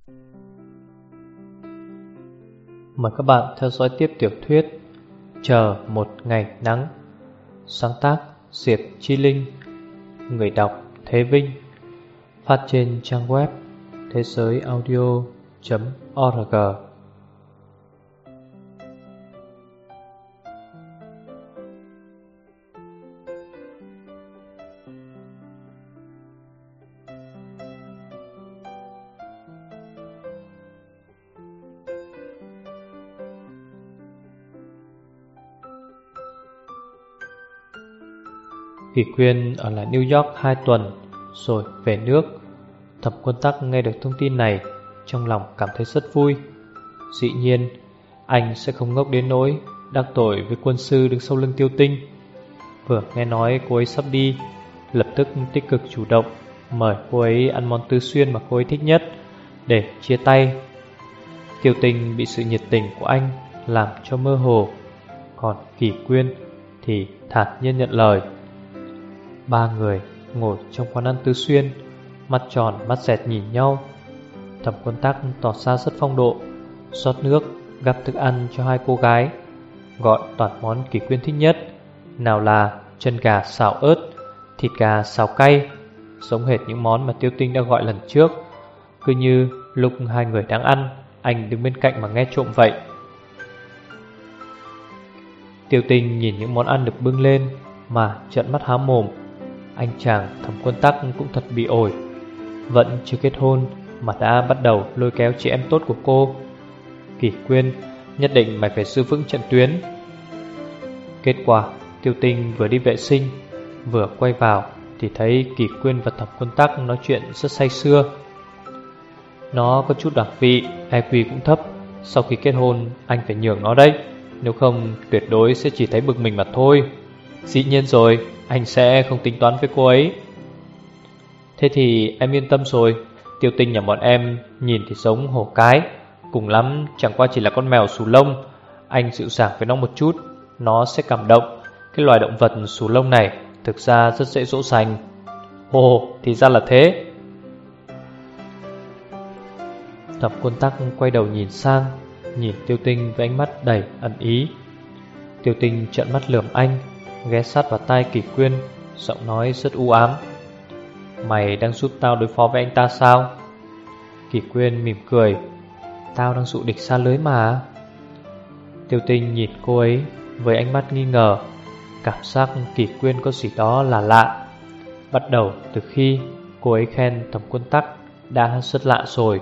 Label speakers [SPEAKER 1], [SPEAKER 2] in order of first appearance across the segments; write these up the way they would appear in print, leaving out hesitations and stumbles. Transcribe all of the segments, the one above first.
[SPEAKER 1] Mời các bạn theo dõi tiếp tiểu thuyết Chờ một ngày nắng, sáng tác Diệp Chi Linh, người đọc Thế Vinh, phát trên trang web thế giới audio.org. Kỳ Quyên ở lại New York 2 tuần rồi về nước. Thẩm Quân Tắc nghe được thông tin này, trong lòng cảm thấy rất vui. Dĩ nhiên anh sẽ không ngốc đến nỗi đắc tội với quân sư đứng sau lưng Tiêu Tinh. Vừa nghe nói cô ấy sắp đi, lập tức tích cực chủ động mời cô ấy ăn món tứ xuyên mà cô ấy thích nhất để chia tay. Tiêu Tinh bị sự nhiệt tình của anh làm cho mơ hồ, còn Kỳ Quyên thì thản nhiên nhận lời. Ba người ngồi trong quán ăn tứ xuyên, mắt tròn mắt dẹt nhìn nhau. Thẩm Quân Tắc tỏ ra rất phong độ, rót nước gắp thức ăn cho hai cô gái, gọi toàn món Kỳ Quyên thích nhất. Nào là chân gà xào ớt, thịt gà xào cay, giống hệt những món mà Tiêu Tinh đã gọi lần trước. Cứ như lúc hai người đang ăn, anh đứng bên cạnh mà nghe trộm vậy. Tiêu Tinh nhìn những món ăn được bưng lên mà trợn mắt há mồm. Anh chàng Thẩm Quân Tắc cũng thật bị ổi, vẫn chưa kết hôn mà đã bắt đầu lôi kéo chị em tốt của cô. Kỳ Quyên, nhất định mày phải giữ vững trận tuyến. Kết quả Tiêu Tinh vừa đi vệ sinh, vừa quay vào thì thấy Kỳ Quyên và Thẩm Quân Tắc nói chuyện rất say sưa. Nó có chút đẳng vị, IQ cũng thấp. Sau khi kết hôn anh phải nhường nó đấy, nếu không tuyệt đối sẽ chỉ thấy bực mình mà thôi. Dĩ nhiên rồi, anh sẽ không tính toán với cô ấy. Thế thì em yên tâm rồi. Tiêu Tinh nhà bọn em nhìn thì giống hổ cái, cùng lắm chẳng qua chỉ là con mèo xù lông. Anh dịu dàng với nó một chút, nó sẽ cảm động. Cái loài động vật xù lông này thực ra rất dễ dỗ dành. Ồ, thì ra là thế. Thẩm Quân Tắc quay đầu nhìn sang, nhìn Tiêu Tinh với ánh mắt đầy ẩn ý. Tiêu Tinh trợn mắt lườm anh, ghé sát vào tai Kỳ Quyên, giọng nói rất u ám. Mày đang giúp tao đối phó với anh ta sao? Kỳ Quyên mỉm cười. Tao đang dụ địch xa lưới mà. Tiêu Tinh nhìn cô ấy với ánh mắt nghi ngờ, cảm giác Kỳ Quyên có gì đó là lạ. Bắt đầu từ khi cô ấy khen Thẩm Quân Tắc đã rất lạ rồi.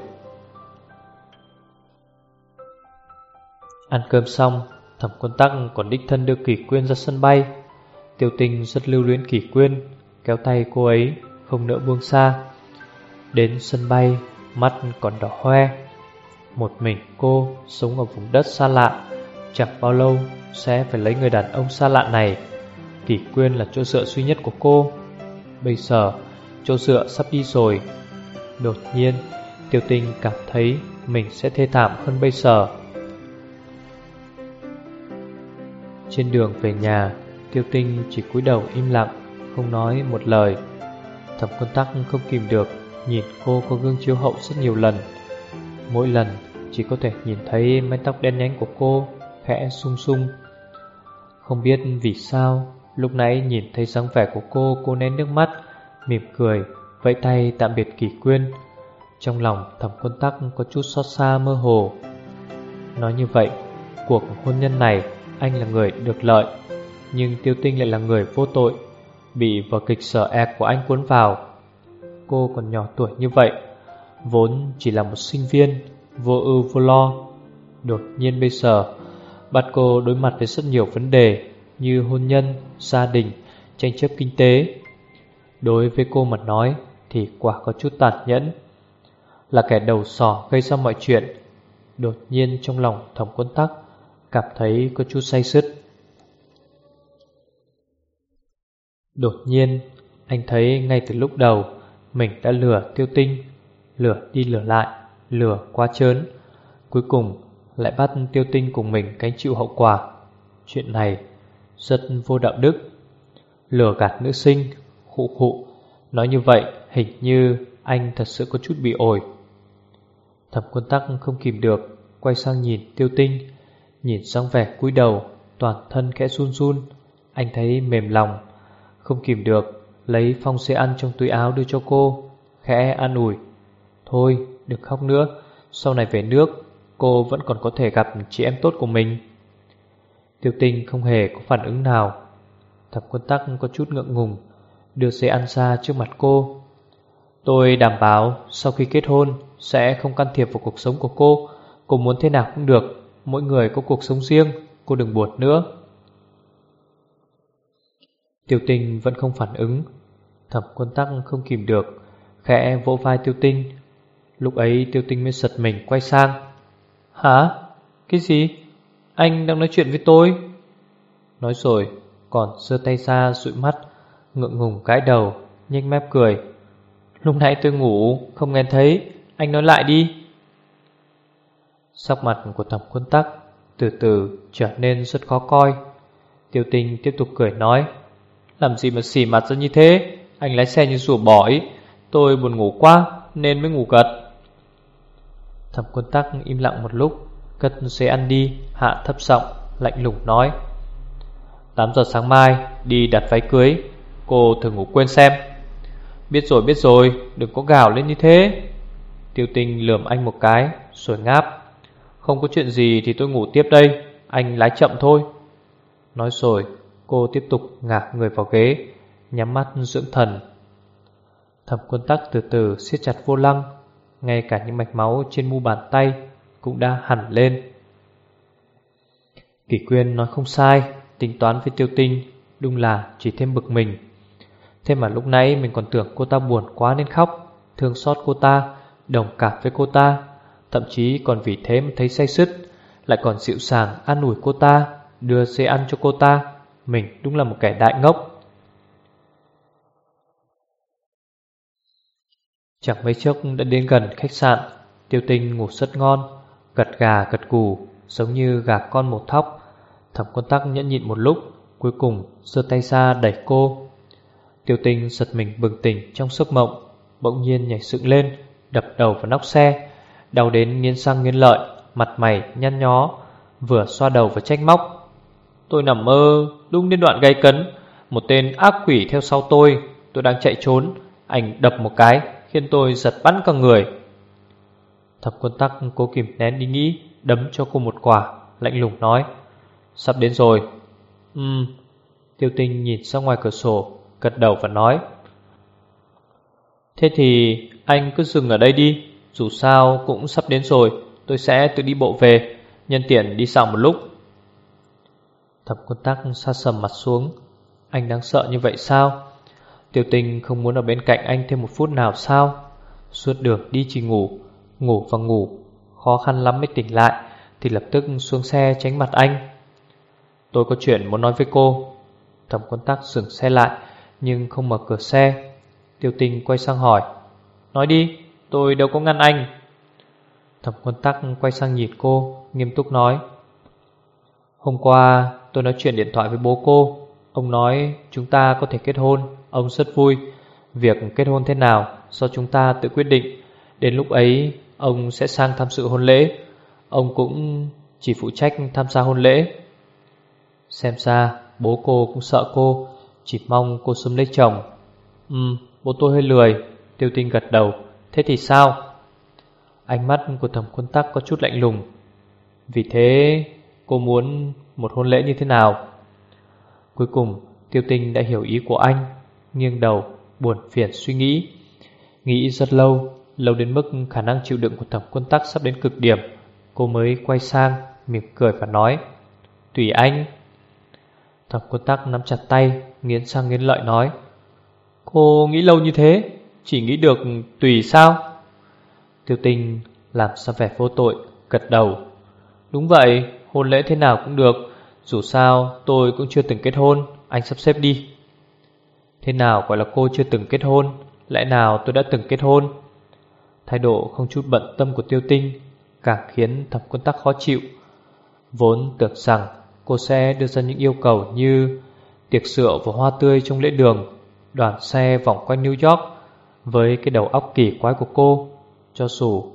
[SPEAKER 1] Ăn cơm xong, Thẩm Quân Tắc còn đích thân đưa Kỳ Quyên ra sân bay. Tiêu Tinh rất lưu luyến Kỳ Quyên, kéo tay cô ấy không nỡ buông xa. Đến sân bay, mắt còn đỏ hoe. Một mình cô sống ở vùng đất xa lạ, chẳng bao lâu sẽ phải lấy người đàn ông xa lạ này. Kỳ Quyên là chỗ dựa duy nhất của cô. Bây giờ chỗ dựa sắp đi rồi. Đột nhiên Tiêu Tinh cảm thấy mình sẽ thê thảm hơn bây giờ. Trên đường về nhà, Tiêu Tinh chỉ cúi đầu im lặng, không nói một lời. Thẩm Quân Tắc không kìm được, nhìn cô có gương chiếu hậu rất nhiều lần. Mỗi lần chỉ có thể nhìn thấy mái tóc đen nhánh của cô khẽ sung sung. Không biết vì sao, lúc nãy nhìn thấy dáng vẻ của cô nén nước mắt, mỉm cười, vẫy tay tạm biệt Kỳ Quyên. Trong lòng Thẩm Quân Tắc có chút xót xa mơ hồ. Nói như vậy, cuộc hôn nhân này anh là người được lợi, nhưng Tiêu Tinh lại là người vô tội, bị vở kịch sở ẹc của anh cuốn vào. Cô còn nhỏ tuổi như vậy, vốn chỉ là một sinh viên, vô ưu vô lo. Đột nhiên bây giờ bắt cô đối mặt với rất nhiều vấn đề như hôn nhân, gia đình, tranh chấp kinh tế. Đối với cô mà nói thì quả có chút tàn nhẫn. Là kẻ đầu sỏ gây ra mọi chuyện. Đột nhiên trong lòng Thẩm Quân Tắc cảm thấy có chút say sứt. Đột nhiên anh thấy ngay từ lúc đầu mình đã lừa Tiêu Tinh, lừa đi lừa lại, lừa quá trớn, cuối cùng lại bắt Tiêu Tinh cùng mình gánh chịu hậu quả. Chuyện này rất vô đạo đức. Lừa gạt nữ sinh, khụ. Nói như vậy hình như anh thật sự có chút bị ổi. Thẩm Quân Tắc không kìm được, quay sang nhìn Tiêu Tinh. Nhìn sang vẻ cúi đầu, toàn thân khẽ run run. Anh thấy mềm lòng, không kìm được, lấy phong xê ăn trong túi áo đưa cho cô, khẽ an ủi: thôi đừng khóc nữa, sau này về nước cô vẫn còn có thể gặp chị em tốt của mình. Tiêu Tinh không hề có phản ứng nào. Thẩm Quân Tắc có chút ngượng ngùng, đưa xê ăn ra trước mặt cô. Tôi đảm bảo sau khi kết hôn sẽ không can thiệp vào cuộc sống của cô. Cô muốn thế nào cũng được, mỗi người có cuộc sống riêng, cô đừng buồn nữa. Tiêu Tinh vẫn không phản ứng. Thẩm Quân Tắc không kìm được, khẽ vỗ vai Tiêu Tinh. Lúc ấy Tiêu Tinh mới giật mình quay sang. Hả? Cái gì? Anh đang nói chuyện với tôi? Nói rồi còn giơ tay ra dụi mắt, ngượng ngùng gãi đầu, nhếch mép cười. Lúc nãy tôi ngủ không nghe thấy, anh nói lại đi. Sắc mặt của Thẩm Quân Tắc từ từ trở nên rất khó coi. Tiêu Tinh tiếp tục cười nói: làm gì mà xỉ mặt ra như thế? Anh lái xe như rùa bò ấy. Tôi buồn ngủ quá nên mới ngủ gật. Thẩm Quân Tắc im lặng một lúc, cất xe ăn đi, hạ thấp giọng lạnh lùng nói: 8 giờ sáng mai đi đặt váy cưới, cô thử ngủ quên xem. Biết rồi, đừng có gào lên như thế. Tiêu Tinh lườm anh một cái rồi ngáp: không có chuyện gì thì tôi ngủ tiếp đây, anh lái chậm thôi. Nói rồi cô tiếp tục ngả người vào ghế, nhắm mắt dưỡng thần. Thẩm Quân Tắc từ từ siết chặt vô lăng, ngay cả những mạch máu trên mu bàn tay cũng đã hẳn lên. Kỷ Quyên nói không sai, tính toán với Tiêu Tinh đúng là chỉ thêm bực mình. Thế mà lúc nãy mình còn tưởng cô ta buồn quá nên khóc, thương xót cô ta, đồng cảm với cô ta, thậm chí còn vì thế mà thấy say sứt, lại còn dịu dàng an ủi cô ta, đưa xe ăn cho cô ta. Mình đúng là một kẻ đại ngốc. Chẳng mấy chốc đã đến gần khách sạn. Tiêu Tinh ngủ rất ngon, gật gà gật gù giống như gà con mổ thóc. Thẩm Quân Tắc nhẫn nhịn một lúc, cuối cùng giơ tay ra đẩy cô. Tiêu Tinh giật mình bừng tỉnh trong giấc mộng, bỗng nhiên nhảy dựng lên, đập đầu vào nóc xe, đau đến nghiến răng nghiến lợi, mặt mày nhăn nhó, vừa xoa đầu vừa trách móc: tôi nằm mơ, đúng đến đoạn gay cấn, một tên ác quỷ theo sau tôi đang chạy trốn, anh đập một cái khiến tôi giật bắn cả người. Thẩm Quân Tắc cố kìm nén đi nghĩ, đấm cho cô một quả, lạnh lùng nói: sắp đến rồi. Tiêu Tinh nhìn ra ngoài cửa sổ, gật đầu và nói: thế thì anh cứ dừng ở đây đi, dù sao cũng sắp đến rồi, tôi sẽ tự đi bộ về, nhân tiện đi dạo một lúc. Thẩm Quân Tắc sa sầm mặt xuống. Anh đáng sợ như vậy sao? Tiêu Tinh không muốn ở bên cạnh anh thêm một phút nào sao? Suốt đường đi chỉ ngủ, ngủ và ngủ, khó khăn lắm mới tỉnh lại thì lập tức xuống xe tránh mặt anh. Tôi có chuyện muốn nói với cô. Thẩm Quân Tắc dừng xe lại nhưng không mở cửa xe. Tiêu Tinh quay sang hỏi: nói đi, tôi đâu có ngăn anh. Thẩm Quân Tắc quay sang nhìn cô, nghiêm túc nói: hôm qua tôi nói chuyện điện thoại với bố cô. Ông nói chúng ta có thể kết hôn, ông rất vui. Việc kết hôn thế nào do chúng ta tự quyết định. Đến lúc ấy ông sẽ sang tham dự hôn lễ. Ông cũng chỉ phụ trách tham gia hôn lễ. Xem ra bố cô cũng sợ cô, chỉ mong cô sớm lấy chồng. Bố tôi hơi lười. Tiêu Tinh gật đầu. Thế thì sao? Ánh mắt của Thẩm Quân Tắc có chút lạnh lùng. Vì thế cô muốn một hôn lễ như thế nào? Cuối cùng Tiêu Tinh đã hiểu ý của anh, nghiêng đầu buồn phiền suy nghĩ. Nghĩ rất lâu, lâu đến mức khả năng chịu đựng của Thẩm Quân Tắc sắp đến cực điểm. Cô mới quay sang mỉm cười và nói: tùy anh. Thẩm Quân Tắc nắm chặt tay, nghiến răng nghiến lợi nói: cô nghĩ lâu như thế, chỉ nghĩ được tùy sao? Tiêu Tinh làm ra vẻ vô tội, gật đầu: đúng vậy, hôn lễ thế nào cũng được. Dù sao tôi cũng chưa từng kết hôn, anh sắp xếp đi. Thế nào gọi là cô chưa từng kết hôn? Lẽ nào tôi đã từng kết hôn? Thái độ không chút bận tâm của Tiêu Tinh càng khiến Thẩm Quân Tắc khó chịu. Vốn tưởng rằng cô sẽ đưa ra những yêu cầu như tiệc rượu và hoa tươi trong lễ đường, đoàn xe vòng quanh New York. Với cái đầu óc kỳ quái của cô, cho dù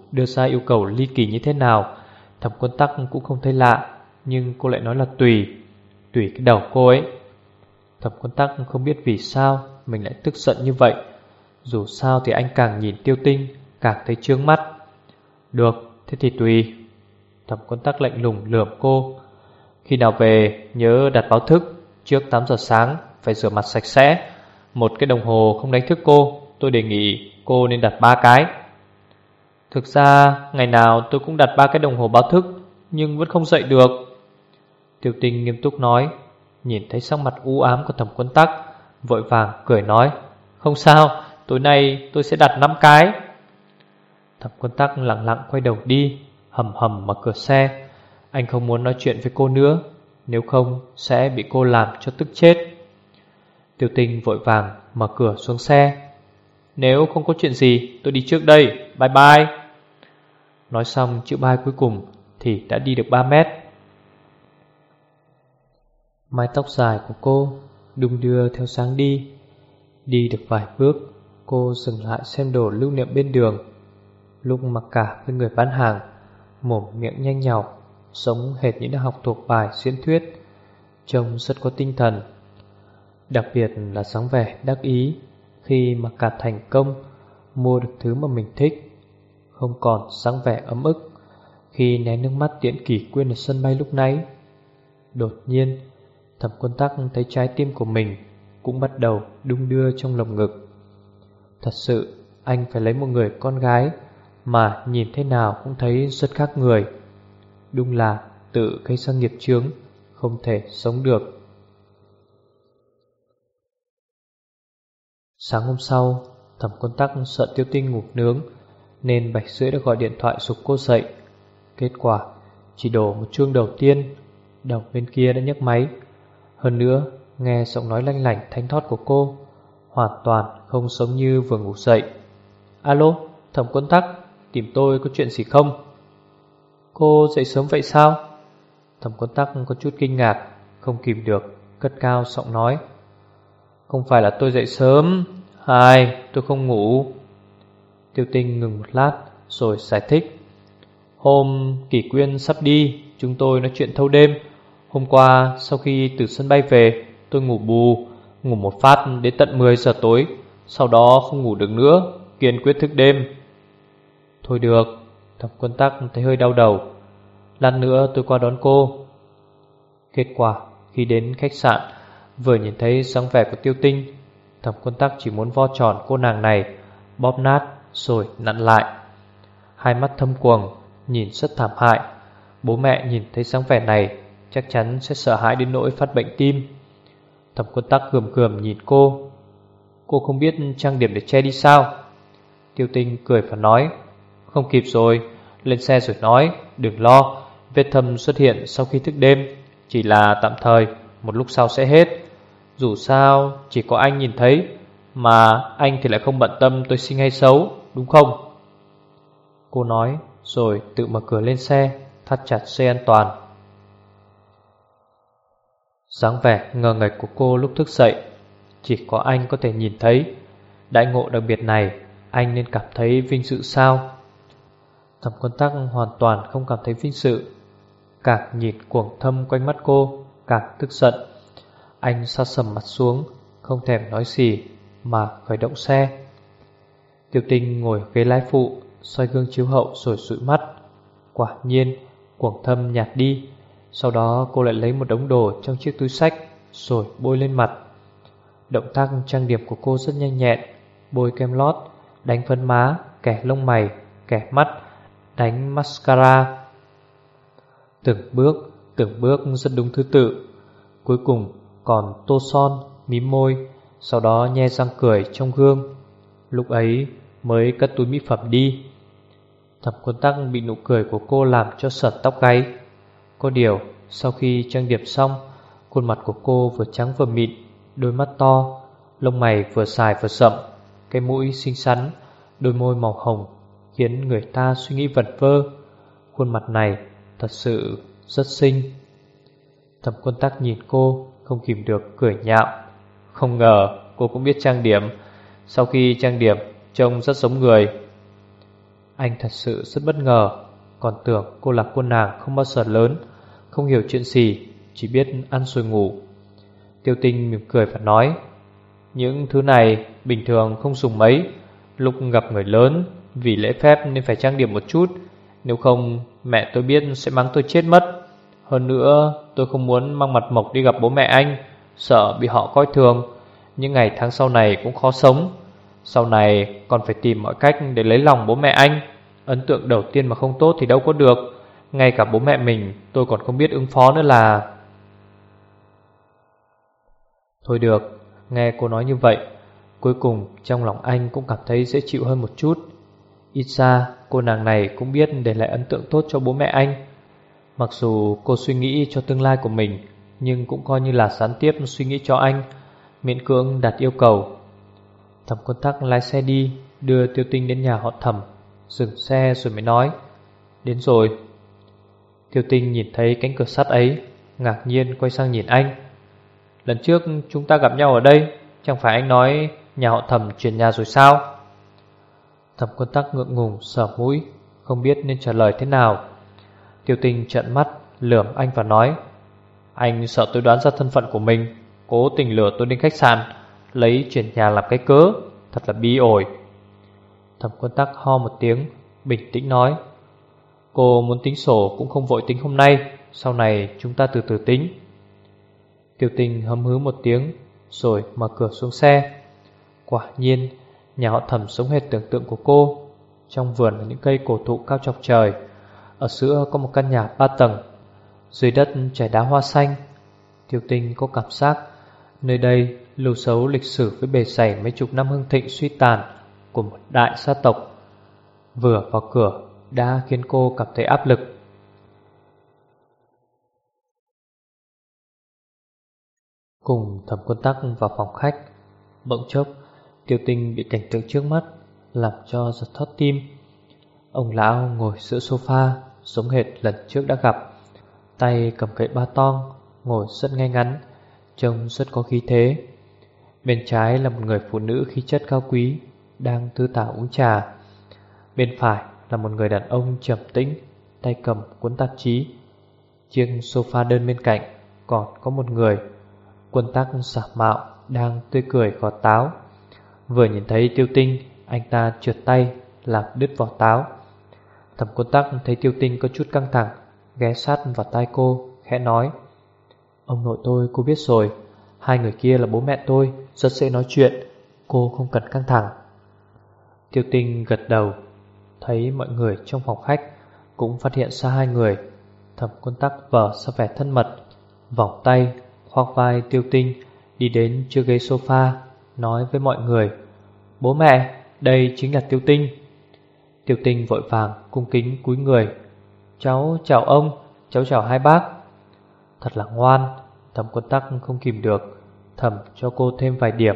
[SPEAKER 1] đưa ra yêu cầu ly kỳ như thế nào, Thẩm Quân Tắc cũng không thấy lạ. Nhưng cô lại nói là tùy cái đầu cô ấy. Thẩm Quân Tắc không biết vì sao mình lại tức giận như vậy. Dù sao thì anh càng nhìn Tiêu Tinh càng thấy chướng mắt. Được, thế thì tùy. Thẩm Quân Tắc lạnh lùng lườm cô. Khi nào về nhớ đặt báo thức. Trước 8 giờ sáng phải rửa mặt sạch sẽ. Một cái đồng hồ không đánh thức cô. Tôi đề nghị cô nên đặt 3 cái. Thực ra ngày nào tôi cũng đặt 3 cái đồng hồ báo thức, nhưng vẫn không dậy được. Tiêu Tinh nghiêm túc nói. Nhìn thấy sắc mặt u ám của Thẩm Quân Tắc, vội vàng cười nói. Không sao, tối nay tôi sẽ đặt 5 cái. Thẩm Quân Tắc lặng lặng quay đầu đi, hầm hầm mở cửa xe. Anh không muốn nói chuyện với cô nữa, nếu không sẽ bị cô làm cho tức chết. Tiêu Tinh vội vàng mở cửa xuống xe. Nếu không có chuyện gì tôi đi trước đây, bye bye. Nói xong chữ bye cuối cùng thì đã đi được 3 mét. Mái tóc dài của cô đung đưa theo sáng đi. Đi được vài bước, cô dừng lại xem đồ lưu niệm bên đường. Lúc mặc cả với người bán hàng, mồm miệng nhanh nhảu, giống hệt như đã học thuộc bài diễn thuyết, trông rất có tinh thần. Đặc biệt là dáng vẻ đắc ý khi mặc cả thành công, mua được thứ mà mình thích. Không còn dáng vẻ ấm ức khi né nước mắt tiễn Kỷ Quyên ở sân bay lúc nãy. Đột nhiên Thẩm Quân Tắc thấy trái tim của mình cũng bắt đầu đung đưa trong lồng ngực. Thật sự anh phải lấy một người con gái mà nhìn thế nào cũng thấy rất khác người. Đúng là tự gây ra nghiệp chướng, không thể sống được. Sáng hôm sau, Thẩm Quân Tắc sợ Tiêu Tinh ngủ nướng nên 7:30 đã gọi điện thoại giục cô dậy. Kết quả chỉ đổ một chuông đầu tiên, đầu bên kia đã nhấc máy. Hơn nữa nghe giọng nói lanh lảnh thanh thoát của cô, hoàn toàn không giống như vừa ngủ dậy. Alo, Thẩm Quân Tắc, tìm tôi có chuyện gì không? Cô dậy sớm vậy sao? Thẩm Quân Tắc có chút kinh ngạc, không kìm được cất cao giọng nói. Không phải là tôi dậy sớm, tôi không ngủ. Tiêu Tinh ngừng một lát rồi giải thích. Hôm Kỷ Quyên sắp đi, chúng tôi nói chuyện thâu đêm. Hôm qua sau khi từ sân bay về, tôi ngủ bù, ngủ một phát đến tận 10 giờ tối. Sau đó không ngủ được nữa, kiên quyết thức đêm. Thôi được, Thẩm Quân Tắc thấy hơi đau đầu. Lát nữa tôi qua đón cô. Kết quả khi đến khách sạn, vừa nhìn thấy dáng vẻ của Tiêu Tinh, Thẩm Quân Tắc chỉ muốn vo tròn cô nàng này, bóp nát rồi nặn lại. Hai mắt thâm quầng, nhìn rất thảm hại. Bố mẹ nhìn thấy dáng vẻ này chắc chắn sẽ sợ hãi đến nỗi phát bệnh tim. Thẩm Quân Tắc gườm gườm nhìn cô. Cô không biết trang điểm để che đi sao? Tiêu Tinh cười và nói. Không kịp rồi, lên xe rồi nói. Đừng lo, vết thâm xuất hiện sau khi thức đêm, chỉ là tạm thời, một lúc sau sẽ hết. Dù sao chỉ có anh nhìn thấy, mà anh thì lại không bận tâm tôi xinh hay xấu, đúng không? Cô nói rồi tự mở cửa lên xe, thắt chặt dây an toàn. Dáng vẻ ngờ nghệch của cô lúc thức dậy chỉ có anh có thể nhìn thấy. Đại ngộ đặc biệt này anh nên cảm thấy vinh dự sao? Thẩm Quân Tắc hoàn toàn không cảm thấy vinh dự. Càng nhìn cuồng thâm quanh mắt cô, càng tức giận. Anh sa sầm mặt xuống, không thèm nói gì mà khởi động xe. Tiêu Tinh ngồi ghế lái phụ, soi gương chiếu hậu rồi dụi mắt. Quả nhiên cuồng thâm nhạt đi. Sau đó cô lại lấy một đống đồ trong chiếc túi xách rồi bôi lên mặt. Động tác trang điểm của cô rất nhanh nhẹn. Bôi kem lót, đánh phấn má, kẻ lông mày, kẻ mắt, đánh mascara. Từng bước rất đúng thứ tự. Cuối cùng còn tô son, mím môi, sau đó nhe răng cười trong gương. Lúc ấy mới cất túi mỹ phẩm đi. Thẩm Quân Tắc bị nụ cười của cô làm cho sởn tóc gáy. Có điều sau khi trang điểm xong, khuôn mặt của cô vừa trắng vừa mịn, đôi mắt to, lông mày vừa dài vừa rậm, cái mũi xinh xắn, đôi môi màu hồng, khiến người ta suy nghĩ vẩn vơ. Khuôn mặt này thật sự rất xinh. Thẩm Quân Tắc nhìn cô, không kìm được cười nhạo. Không ngờ cô cũng biết trang điểm. Sau khi trang điểm trông rất giống người. Anh thật sự rất bất ngờ, còn tưởng cô là cô nàng không bao giờ lớn, không hiểu chuyện gì, chỉ biết ăn rồi ngủ. Tiêu Tinh mỉm cười và nói, những thứ này bình thường không dùng mấy, lúc gặp người lớn vì lễ phép nên phải trang điểm một chút, nếu không mẹ tôi biết sẽ mắng tôi chết mất. Hơn nữa tôi không muốn mang mặt mộc đi gặp bố mẹ anh, sợ bị họ coi thường. Những ngày tháng sau này cũng khó sống, sau này còn phải tìm mọi cách để lấy lòng bố mẹ anh. Ấn tượng đầu tiên mà không tốt thì đâu có được, ngay cả bố mẹ mình tôi còn không biết ứng phó nữa là... Thôi được, nghe cô nói như vậy, cuối cùng trong lòng anh cũng cảm thấy dễ chịu hơn một chút. Ít ra cô nàng này cũng biết để lại ấn tượng tốt cho bố mẹ anh. Mặc dù cô suy nghĩ cho tương lai của mình, nhưng cũng coi như là gián tiếp suy nghĩ cho anh, miễn cưỡng đặt yêu cầu. Thẩm Quân Tắc lái xe đi, đưa Tiêu Tinh đến nhà họ Thẩm, dừng xe rồi mới nói, đến rồi. Tiêu Tinh nhìn thấy cánh cửa sắt ấy, ngạc nhiên quay sang nhìn anh. Lần trước chúng ta gặp nhau ở đây, chẳng phải anh nói nhà họ Thẩm chuyển nhà rồi sao? Thẩm Quân Tắc ngượng ngùng sờ mũi, không biết nên trả lời thế nào. Tiêu Tinh trợn mắt lườm anh và nói, anh sợ tôi đoán ra thân phận của mình, cố tình lừa tôi đến khách sạn, lấy chuyển nhà làm cái cớ, thật là bi ổi. Thẩm Quân Tắc ho một tiếng, bình tĩnh nói, cô muốn tính sổ cũng không vội tính hôm nay, sau này chúng ta từ từ tính. Tiêu Tinh hấm hứ một tiếng, rồi mở cửa xuống xe. Quả nhiên, nhà họ Thẩm sống hệt tưởng tượng của cô. Trong vườn là những cây cổ thụ cao chọc trời, ở giữa có một căn nhà 3 tầng, dưới đất trải đá hoa xanh. Tiêu Tinh có cảm giác nơi đây lưu dấu lịch sử với bề dày mấy chục năm hưng thịnh suy tàn của một đại gia tộc. Vừa vào cửa đã khiến cô cảm thấy áp lực. Cùng Thẩm Quân Tắc vào phòng khách, bỗng chốc Tiêu Tinh bị cảnh tượng trước mắt làm cho giật thót tim. Ông lão ngồi giữa sofa giống hệt lần trước đã gặp, tay cầm gậy ba tong, ngồi rất ngay ngắn, trông rất có khí thế. Bên trái là một người phụ nữ khí chất cao quý đang thư thả uống trà. Bên phải là một người đàn ông trầm tĩnh, tay cầm cuốn tạp chí. Chiếc sofa đơn bên cạnh còn có một người, Quân Tắc giả mạo, đang tươi cười gọt táo. Vừa nhìn thấy Tiêu Tinh, anh ta trượt tay làm đứt vỏ táo. Thẩm Quân Tắc thấy Tiêu Tinh có chút căng thẳng, ghé sát vào tai cô, khẽ nói, ông nội tôi cô biết rồi, hai người kia là bố mẹ tôi, rất dễ nói chuyện, cô không cần căng thẳng. Tiêu Tinh gật đầu. Thấy mọi người trong phòng khách cũng phát hiện ra hai người. Thẩm Quân Tắc vờ ra vẻ thân mật, vòng tay khoác vai Tiêu Tinh, đi đến chiếc ghế sofa, nói với mọi người, bố mẹ, đây chính là Tiêu Tinh. Tiêu Tinh vội vàng cung kính cúi người, cháu chào ông, cháu chào hai bác. Thật là ngoan. Thẩm Quân Tắc không kìm được, thẩm cho cô thêm vài điểm.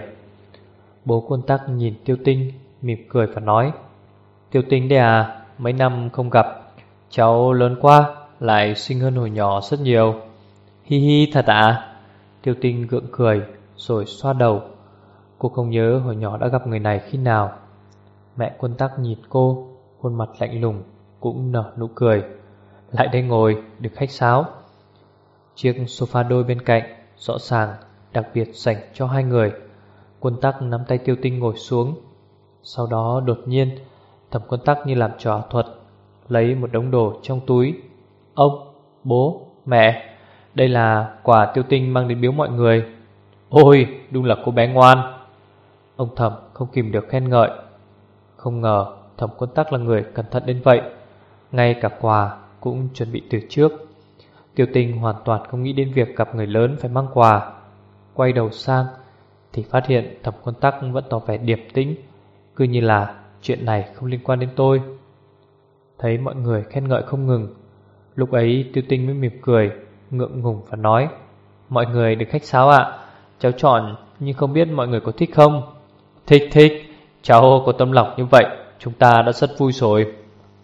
[SPEAKER 1] Bố Quân Tắc nhìn Tiêu Tinh, mỉm cười và nói, Tiêu Tinh đây à, mấy năm không gặp, cháu lớn quá, lại xinh hơn hồi nhỏ rất nhiều. Hi hi, thật à? Tiêu Tinh gượng cười rồi xoa đầu. Cô không nhớ hồi nhỏ đã gặp người này khi nào. Mẹ Quân Tắc nhìn cô, khuôn mặt lạnh lùng, cũng nở nụ cười. Lại đây ngồi, đừng khách sáo. Chiếc sofa đôi bên cạnh rõ ràng đặc biệt dành cho hai người. Quân Tắc nắm tay Tiêu Tinh ngồi xuống. Sau đó đột nhiên Thẩm Quân Tắc như làm trò thuật, lấy một đống đồ trong túi. Ông, bố, mẹ, đây là quà Tiêu Tinh mang đến biếu mọi người. Ôi, đúng là cô bé ngoan. Ông Thẩm không kìm được khen ngợi. Không ngờ Thẩm Quân Tắc là người cẩn thận đến vậy, ngay cả quà cũng chuẩn bị từ trước. Tiêu Tinh hoàn toàn không nghĩ đến việc gặp người lớn phải mang quà. Quay đầu sang thì phát hiện Thẩm Quân Tắc vẫn tỏ vẻ điềm tĩnh, cứ như là chuyện này không liên quan đến tôi. Thấy mọi người khen ngợi không ngừng, lúc ấy Tiêu Tinh mới mỉm cười, ngượng ngùng và nói, mọi người đừng khách sáo ạ, cháu chọn nhưng không biết mọi người có thích không? Thích thích, cháu có tâm lòng như vậy, chúng ta đã rất vui rồi.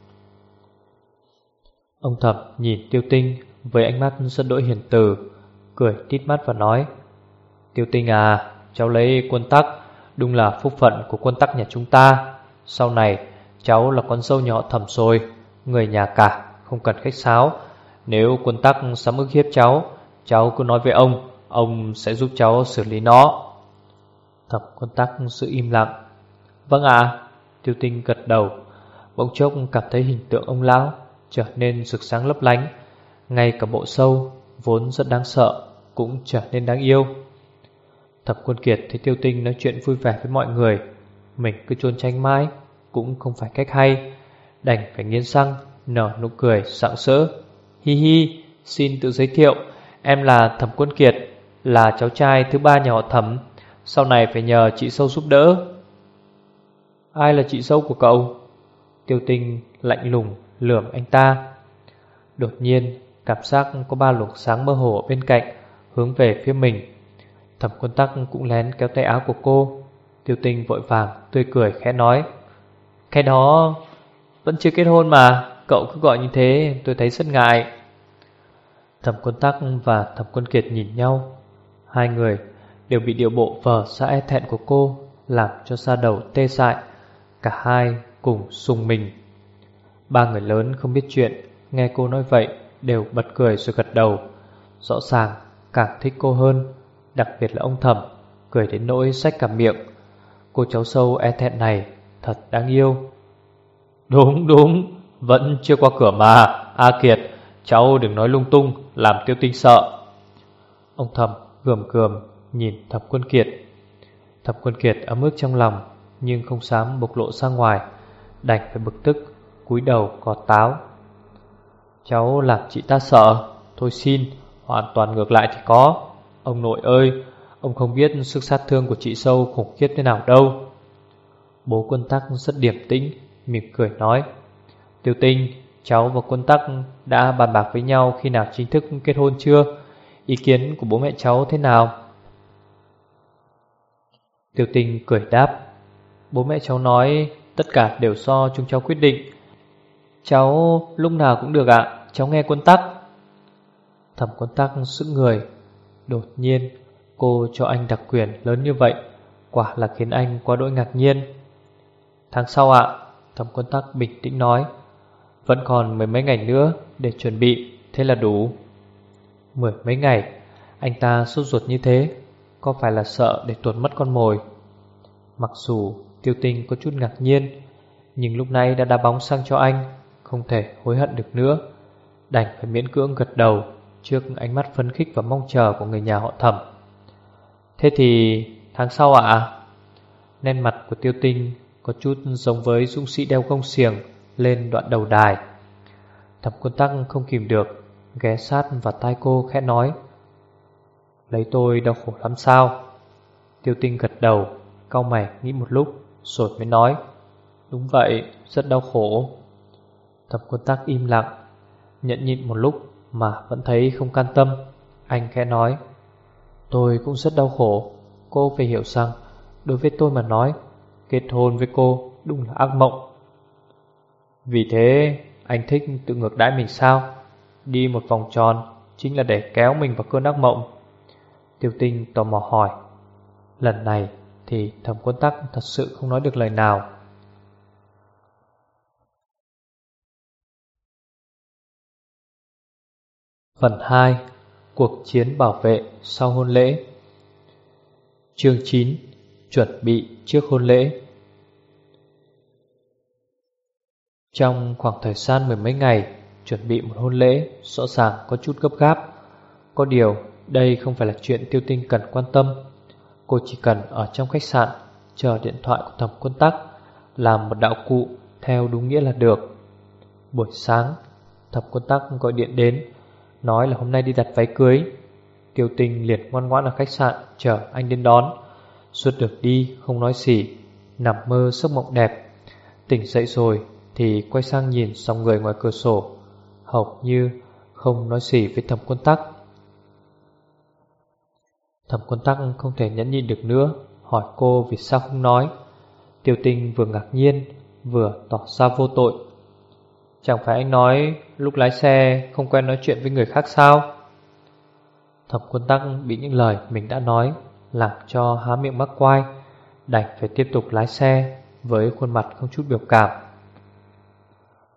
[SPEAKER 1] Ông Thẩm nhìn Tiêu Tinh với ánh mắt rất đỗi hiền từ, cười tít mắt và nói, Tiêu Tinh à, cháu lấy Quân Tắc, đúng là phúc phận của Quân Tắc nhà chúng ta. Sau này cháu là con dâu nhỏ Thẩm rồi, người nhà cả, không cần khách sáo. Nếu Quân Tắc dám ức hiếp cháu cứ nói với ông sẽ giúp cháu xử lý nó. Thẩm Quân Tắc giữ im lặng. Vâng ạ. Tiêu Tinh gật đầu. Bỗng chốc cảm thấy hình tượng ông lão trở nên rực sáng lấp lánh. Ngay cả bộ sâu vốn rất đáng sợ cũng trở nên đáng yêu. Thẩm Quân Kiệt thấy Tiêu Tinh nói chuyện vui vẻ với mọi người, mình cứ trốn tránh mãi cũng không phải cách hay, đành phải nghiến răng nở nụ cười sảng sỡ. Hi hi, xin tự giới thiệu, em là Thẩm Quân Kiệt, là cháu trai thứ ba nhà họ Thẩm, sau này phải nhờ chị dâu giúp đỡ. Ai là chị dâu của cậu? Tiêu Tinh lạnh lùng lườm anh ta. Đột nhiên cảm giác có ba luồng sáng mơ hồ ở bên cạnh hướng về phía mình. Thẩm Quân Tắc cũng lén kéo tay áo của cô. Tiêu Tinh vội vàng tươi cười khẽ nói, cái đó vẫn chưa kết hôn mà, cậu cứ gọi như thế tôi thấy rất ngại. Thẩm Quân Tắc và Thẩm Quân Kiệt nhìn nhau. Hai người đều bị điệu bộ vờ ra e thẹn của cô làm cho da đầu tê dại. Cả hai cùng sùng mình. Ba người lớn không biết chuyện nghe cô nói vậy đều bật cười rồi gật đầu. Rõ ràng càng thích cô hơn, đặc biệt là ông Thẩm, cười đến nỗi xách cả miệng. Cô cháu sâu e thẹn này thật đáng yêu. Đúng, vẫn chưa qua cửa mà. A Kiệt, cháu đừng nói lung tung làm Tiêu Tinh sợ. Ông Thẩm gườm gườm nhìn Thẩm Quân Kiệt. Thẩm Quân Kiệt ấm ức trong lòng nhưng không dám bộc lộ ra ngoài, đành phải bực tức cúi đầu gọt táo. Cháu làm chị ta sợ, thôi xin, hoàn toàn ngược lại thì có. Ông nội ơi, ông không biết sức sát thương của chị sâu khủng khiếp thế nào đâu. Bố Quân Tắc rất điềm tĩnh, mỉm cười nói, Tiêu Tinh, cháu và Quân Tắc đã bàn bạc với nhau khi nào chính thức kết hôn chưa? Ý kiến của bố mẹ cháu thế nào? Tiêu Tinh cười đáp, bố mẹ cháu nói tất cả đều do chúng cháu quyết định. Cháu lúc nào cũng được ạ, cháu nghe Quân Tắc. Thẩm Quân Tắc sững người. Đột nhiên cô cho anh đặc quyền lớn như vậy, quả là khiến anh quá đỗi ngạc nhiên. Tháng sau ạ, Thẩm Quân Tắc bình tĩnh nói, vẫn còn mười mấy ngày nữa để chuẩn bị, thế là đủ. 10 mấy ngày, anh ta sốt ruột như thế, có phải là sợ để tuột mất con mồi? Mặc dù Tiêu Tinh có chút ngạc nhiên, nhưng lúc này đã đá bóng sang cho anh, không thể hối hận được nữa, đành phải miễn cưỡng gật đầu trước ánh mắt phấn khích và mong chờ của người nhà họ Thẩm. Thế thì tháng sau ạ? Nét mặt của Tiêu Tinh có chút giống với dũng sĩ đeo gông xiềng lên đoạn đầu đài. Thẩm Quân Tắc không kìm được, ghé sát vào tai cô khẽ nói, lấy tôi đau khổ lắm sao? Tiêu Tinh gật đầu, cau mày nghĩ một lúc rồi mới nói, đúng vậy, rất đau khổ. Thẩm Quân Tắc im lặng, nhẫn nhịn một lúc mà vẫn thấy không can tâm. Anh khẽ nói, tôi cũng rất đau khổ. Cô phải hiểu rằng đối với tôi mà nói, kết hôn với cô đúng là ác mộng. Vì thế anh thích tự ngược đãi mình sao? Đi một vòng tròn chính là để kéo mình vào cơn ác mộng. Tiêu Tinh tò mò hỏi. Lần này thì Thẩm Quân Tắc thật sự không nói được lời nào. Phần 2. Cuộc chiến bảo vệ sau hôn lễ. Chương 9. Chuẩn bị trước hôn lễ. Trong khoảng thời gian mười mấy ngày chuẩn bị một hôn lễ rõ ràng có chút gấp gáp. Có điều đây không phải là chuyện Tiêu Tinh cần quan tâm. Cô chỉ cần ở trong khách sạn chờ điện thoại của Thẩm Quân Tắc, làm một đạo cụ theo đúng nghĩa là được. Buổi sáng Thẩm Quân Tắc gọi điện đến, nói là hôm nay đi đặt váy cưới. Tiêu Tinh liền ngoan ngoãn ở khách sạn chờ anh đến đón. Suốt đường đi không nói gì, nằm mơ giấc mộng đẹp. Tỉnh dậy rồi thì quay sang nhìn dòng người ngoài cửa sổ, hầu như không nói gì với Thẩm Quân Tắc. Thẩm Quân Tắc không thể nhẫn nhịn được nữa, hỏi cô vì sao không nói. Tiêu Tinh vừa ngạc nhiên vừa tỏ ra vô tội. Chẳng phải anh nói lúc lái xe không quen nói chuyện với người khác sao? Thẩm Quân Tắc bị những lời mình đã nói làm cho há miệng mắc quai, đành phải tiếp tục lái xe với khuôn mặt không chút biểu cảm.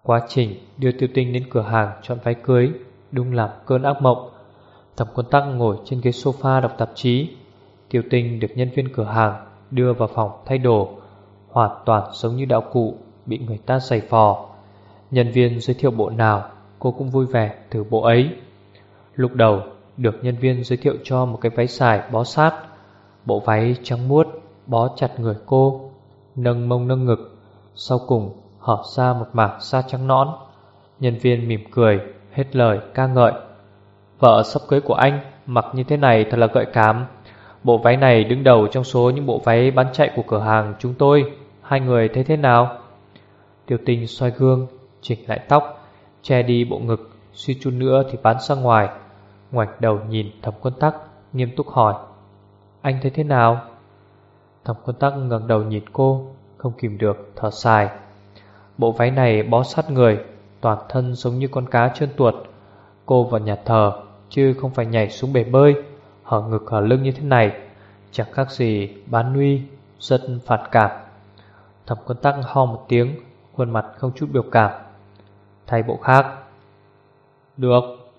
[SPEAKER 1] Quá trình đưa Tiêu Tinh đến cửa hàng chọn váy cưới đúng là cơn ác mộng. Thẩm Quân Tắc ngồi trên ghế sofa đọc tạp chí. Tiêu Tinh được nhân viên cửa hàng đưa vào phòng thay đồ, hoàn toàn giống như đạo cụ bị người ta giày vò. Nhân viên giới thiệu bộ nào, cô cũng vui vẻ thử bộ ấy. Lúc đầu được nhân viên giới thiệu cho một cái váy xài bó sát. Bộ váy trắng muốt bó chặt người cô, nâng mông nâng ngực, sau cùng hở ra một mảng da trắng nõn. Nhân viên mỉm cười, hết lời ca ngợi. Vợ sắp cưới của anh mặc như thế này thật là gợi cảm. Bộ váy này đứng đầu trong số những bộ váy bán chạy của cửa hàng chúng tôi. Hai người thấy thế nào? Tiêu Tinh xoay gương, chỉnh lại tóc, che đi bộ ngực, suy chút nữa thì bắn ra ngoài. Ngoảnh đầu nhìn Thẩm Quân Tắc, nghiêm túc hỏi: Anh thấy thế nào? Thẩm Quân Tắc ngẩng đầu nhìn cô, không kìm được thở dài. Bộ váy này bó sát người, toàn thân giống như con cá trơn tuột. Cô vào nhà thờ chứ không phải nhảy xuống bể bơi, hở ngực hở lưng như thế này, chẳng khác gì bán nuôi, rất phản cảm. Thẩm Quân Tắc ho một tiếng, khuôn mặt không chút biểu cảm. Thay bộ khác. Được.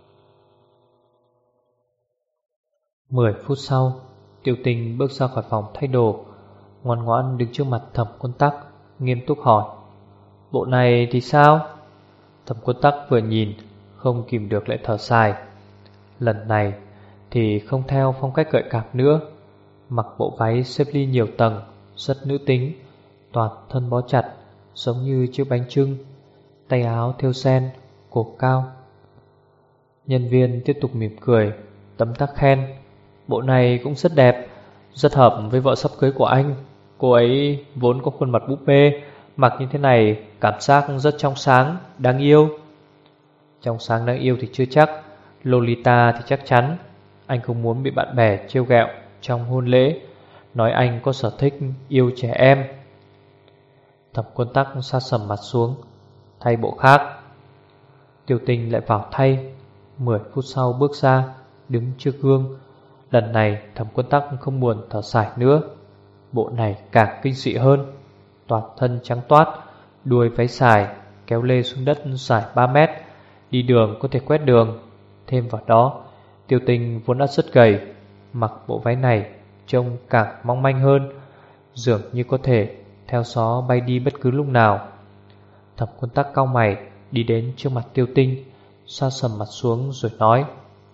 [SPEAKER 1] 10 phút sau, Tiêu Tinh bước ra khỏi phòng thay đồ, ngoan ngoãn đứng trước mặt Thẩm Quân Tắc, nghiêm túc hỏi: Bộ này thì sao? Thẩm Quân Tắc vừa nhìn, không kìm được lại thở dài. Lần này thì không theo phong cách gợi cảm nữa, mặc bộ váy xếp ly nhiều tầng, rất nữ tính, toàn thân bó chặt, giống như chiếc bánh chưng, tay áo thêu sen, cổ cao. Nhân viên tiếp tục mỉm cười, tấm tắc khen: Bộ này cũng rất đẹp, rất hợp với vợ sắp cưới của anh. Cô ấy vốn có khuôn mặt búp bê, mặc như thế này cảm giác rất trong sáng, đáng yêu. Trong sáng đáng yêu thì chưa chắc, Lolita thì chắc chắn. Anh không muốn bị bạn bè trêu ghẹo trong hôn lễ, nói anh có sở thích yêu trẻ em. Thẩm Quân Tắc sa sầm mặt xuống. Thay bộ khác. Tiêu Tinh lại vào thay. 10 phút sau bước ra, đứng trước gương. Lần này Thẩm Quân Tắc không buồn thở dài nữa. Bộ này càng kinh dị hơn. Toàn thân trắng toát, đuôi váy xài kéo lê xuống đất dài 3 mét, đi đường có thể quét đường. Thêm vào đó, Tiêu Tinh vốn đã rất gầy, mặc bộ váy này trông càng mong manh hơn, dường như có thể theo gió bay đi bất cứ lúc nào. Thẩm Quân Tắc cau mày đi đến trước mặt Tiêu Tinh, sa sầm mặt xuống rồi nói: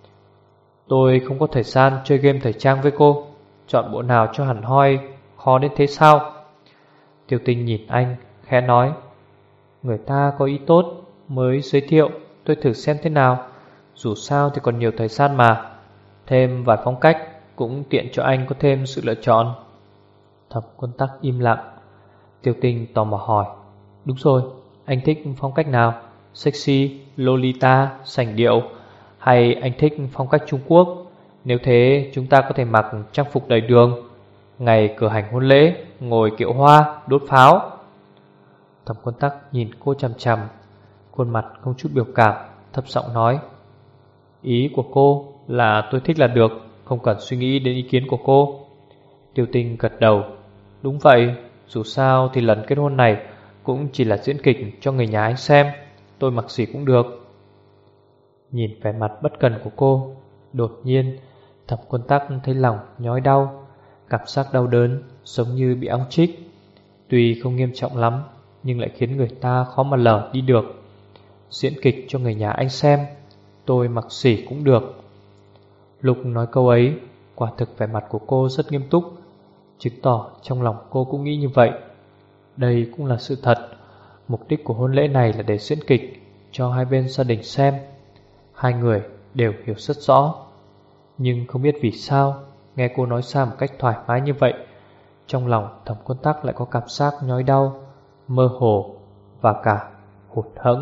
[SPEAKER 1] Tôi không có thời gian chơi game thời trang với cô, chọn bộ nào cho hẳn hoi, khó đến thế sao? Tiêu Tinh nhìn anh, khẽ nói: Người ta có ý tốt mới giới thiệu, tôi thử xem thế nào. Dù sao thì còn nhiều thời gian mà. Thêm vài phong cách cũng tiện cho anh có thêm sự lựa chọn. Thẩm Quân Tắc im lặng. Tiêu Tinh tò mò hỏi: Đúng rồi, anh thích phong cách nào? Sexy, Lolita, sành điệu, hay anh thích phong cách Trung Quốc? Nếu thế chúng ta có thể mặc trang phục đầy đường, ngày cử hành hôn lễ ngồi kiệu hoa, đốt pháo. Thẩm Quân Tắc nhìn cô chằm chằm, khuôn mặt không chút biểu cảm, thấp giọng nói: Ý của cô là tôi thích là được, không cần suy nghĩ đến ý kiến của cô. Tiêu Tinh gật đầu: Đúng vậy, dù sao thì lần kết hôn này cũng chỉ là diễn kịch cho người nhà anh xem, tôi mặc gì cũng được. Nhìn vẻ mặt bất cần của cô, đột nhiên Thẩm Quân Tắc thấy lòng nhói đau, cảm giác đau đớn giống như bị ong chích. Tuy không nghiêm trọng lắm, nhưng lại khiến người ta khó mà lờ đi được. Diễn kịch cho người nhà anh xem, tôi mặc gì cũng được. Lúc nói câu ấy, quả thực vẻ mặt của cô rất nghiêm túc, chứng tỏ trong lòng cô cũng nghĩ như vậy. Đây cũng là sự thật. Mục đích của hôn lễ này là để diễn kịch cho hai bên gia đình xem. Hai người đều hiểu rất rõ. Nhưng không biết vì sao, nghe cô nói ra một cách thoải mái như vậy, trong lòng Thẩm Quân Tắc lại có cảm giác nhói đau, mơ hồ và cả hụt hẫng.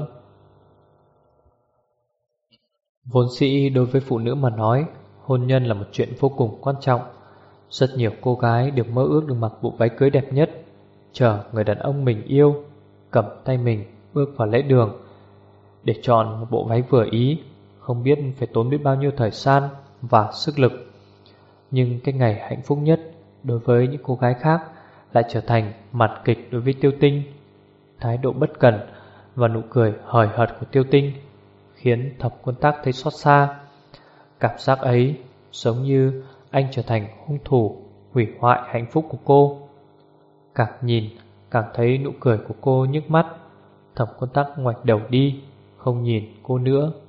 [SPEAKER 1] Vốn dĩ đối với phụ nữ mà nói, hôn nhân là một chuyện vô cùng quan trọng. Rất nhiều cô gái đều mơ ước được mặc bộ váy cưới đẹp nhất, chờ người đàn ông mình yêu cầm tay mình bước vào lễ đường. Để chọn một bộ váy vừa ý, không biết phải tốn biết bao nhiêu thời gian và sức lực. Nhưng cái ngày hạnh phúc nhất đối với những cô gái khác lại trở thành màn kịch đối với Tiêu Tinh. Thái độ bất cần và nụ cười hời hợt của Tiêu Tinh khiến Thẩm Quân Tắc thấy xót xa. Cảm giác ấy giống như anh trở thành hung thủ hủy hoại hạnh phúc của cô. Càng nhìn càng thấy nụ cười của cô nhức mắt. Thẩm Quân Tắc ngoảnh đầu đi, không nhìn cô nữa.